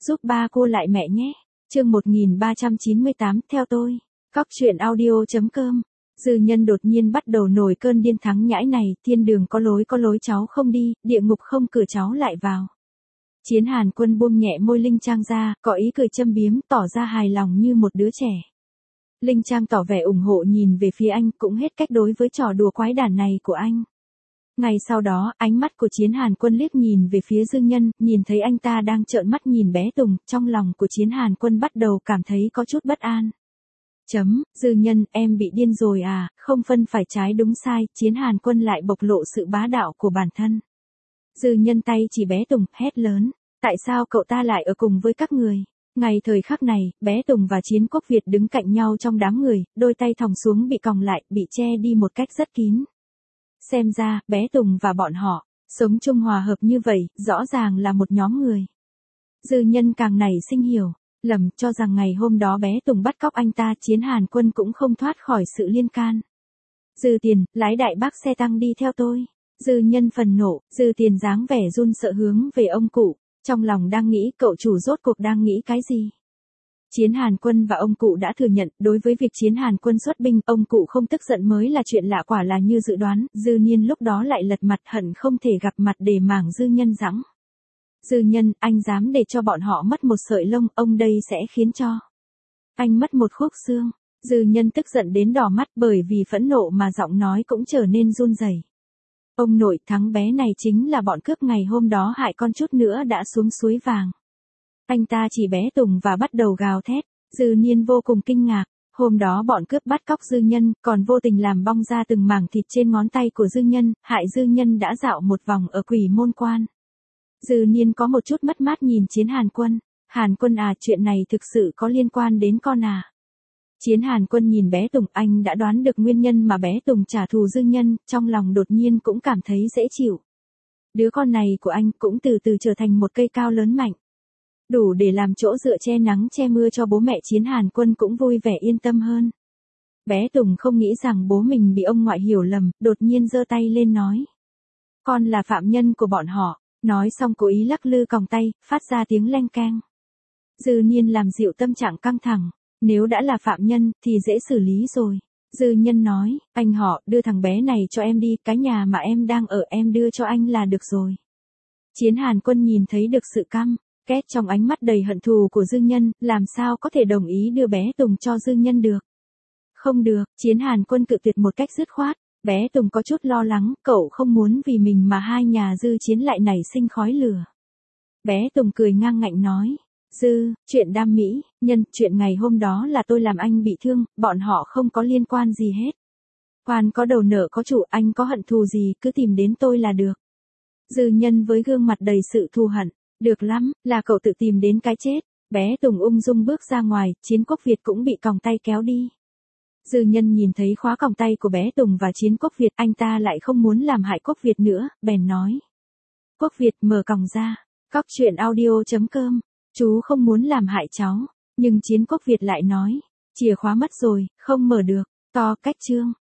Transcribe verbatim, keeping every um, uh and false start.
giúp ba cô lại mẹ nhé. Chương một nghìn ba trăm chín mươi tám, theo tôi. Cóc truyện audio chấm com. Dư Nhân đột nhiên bắt đầu nổi cơn điên thắng nhãi này, thiên đường có lối có lối cháu không đi, địa ngục không cửa cháu lại vào. Chiến Hàn Quân buông nhẹ môi Linh Trang ra, có ý cười châm biếm, tỏ ra hài lòng như một đứa trẻ. Linh Trang tỏ vẻ ủng hộ nhìn về phía anh, cũng hết cách đối với trò đùa quái đản này của anh. Ngay sau đó, ánh mắt của Chiến Hàn Quân liếc nhìn về phía Dư Nhân, nhìn thấy anh ta đang trợn mắt nhìn bé Tùng, trong lòng của Chiến Hàn Quân bắt đầu cảm thấy có chút bất an. Chấm, Dư Nhân, em bị điên rồi à, không phân phải trái đúng sai, Chiến Hàn Quân lại bộc lộ sự bá đạo của bản thân. Dư Nhân tay chỉ bé Tùng, hét lớn, tại sao cậu ta lại ở cùng với các người? Ngay thời khắc này, bé Tùng và Chiến Quốc Việt đứng cạnh nhau trong đám người, đôi tay thòng xuống bị còng lại, bị che đi một cách rất kín. Xem ra, bé Tùng và bọn họ, sống chung hòa hợp như vậy, rõ ràng là một nhóm người. Dư Nhân càng nảy sinh hiểu, lầm cho rằng ngày hôm đó bé Tùng bắt cóc anh ta, Chiến Hàn Quân cũng không thoát khỏi sự liên can. Dư Tiền, lái đại bác xe tăng đi theo tôi. Dư Nhân phần nộ, Dư Tiền dáng vẻ run sợ hướng về ông cụ, trong lòng đang nghĩ cậu chủ rốt cuộc đang nghĩ cái gì. Chiến Hàn Quân và ông cụ đã thừa nhận, đối với việc Chiến Hàn Quân xuất binh, ông cụ không tức giận mới là chuyện lạ, quả là như dự đoán, Dư Niên lúc đó lại lật mặt hận không thể gặp mặt để mảng Dư Nhân giẵng. Dư Nhân, anh dám để cho bọn họ mất một sợi lông, ông đây sẽ khiến cho anh mất một khúc xương. Dư Nhân tức giận đến đỏ mắt, bởi vì phẫn nộ mà giọng nói cũng trở nên run rẩy. Ông nội, thắng bé này chính là bọn cướp ngày hôm đó hại con chút nữa đã xuống suối vàng. Anh ta chỉ bé Tùng và bắt đầu gào thét. Dư Niên vô cùng kinh ngạc. Hôm đó bọn cướp bắt cóc Dư Nhân, còn vô tình làm bong ra từng mảng thịt trên ngón tay của Dư Nhân, hại Dư Nhân đã dạo một vòng ở Quỷ Môn Quan. Dư Niên có một chút mất mát nhìn Chiến Hàn Quân. Hàn Quân à, chuyện này thực sự có liên quan đến con à? Chiến Hàn Quân nhìn bé Tùng, anh đã đoán được nguyên nhân mà bé Tùng trả thù Dư Nhân, trong lòng đột nhiên cũng cảm thấy dễ chịu. Đứa con này của anh cũng từ từ trở thành một cây cao lớn mạnh, đủ để làm chỗ dựa che nắng che mưa cho bố mẹ. Chiến Hàn Quân cũng vui vẻ yên tâm hơn. Bé Tùng không nghĩ rằng bố mình bị ông ngoại hiểu lầm, đột nhiên giơ tay lên nói. Con là phạm nhân của bọn họ, nói xong cố ý lắc lư còng tay, phát ra tiếng leng keng. Dư Niên làm dịu tâm trạng căng thẳng, nếu đã là phạm nhân, thì dễ xử lý rồi. Dư Nhân nói, anh họ, đưa thằng bé này cho em đi, cái nhà mà em đang ở em đưa cho anh là được rồi. Chiến Hàn Quân nhìn thấy được sự căm két trong ánh mắt đầy hận thù của Dư Nhân, làm sao có thể đồng ý đưa bé Tùng cho Dư Nhân được. Không được, Chiến Hàn Quân cự tuyệt một cách dứt khoát. Bé Tùng có chút lo lắng, cậu không muốn vì mình mà hai nhà Dư Chiến lại nảy sinh khói lửa. Bé Tùng cười ngang ngạnh nói, Dư, chuyện đam mỹ, nhân, chuyện ngày hôm đó là tôi làm anh bị thương, bọn họ không có liên quan gì hết. Quan có đầu nợ có chủ, anh có hận thù gì cứ tìm đến tôi là được. Dư Nhân với gương mặt đầy sự thù hận, được lắm, là cậu tự tìm đến cái chết. Bé Tùng ung dung bước ra ngoài, Chiến Quốc Việt cũng bị còng tay kéo đi. Dư Nhân nhìn thấy khóa còng tay của bé Tùng và Chiến Quốc Việt, anh ta lại không muốn làm hại Quốc Việt nữa, bèn nói. Quốc Việt mở còng ra. Cóc truyện audio chấm com. Chú không muốn làm hại cháu, nhưng Chiến Quốc Việt lại nói, chìa khóa mất rồi, không mở được. To cách trương,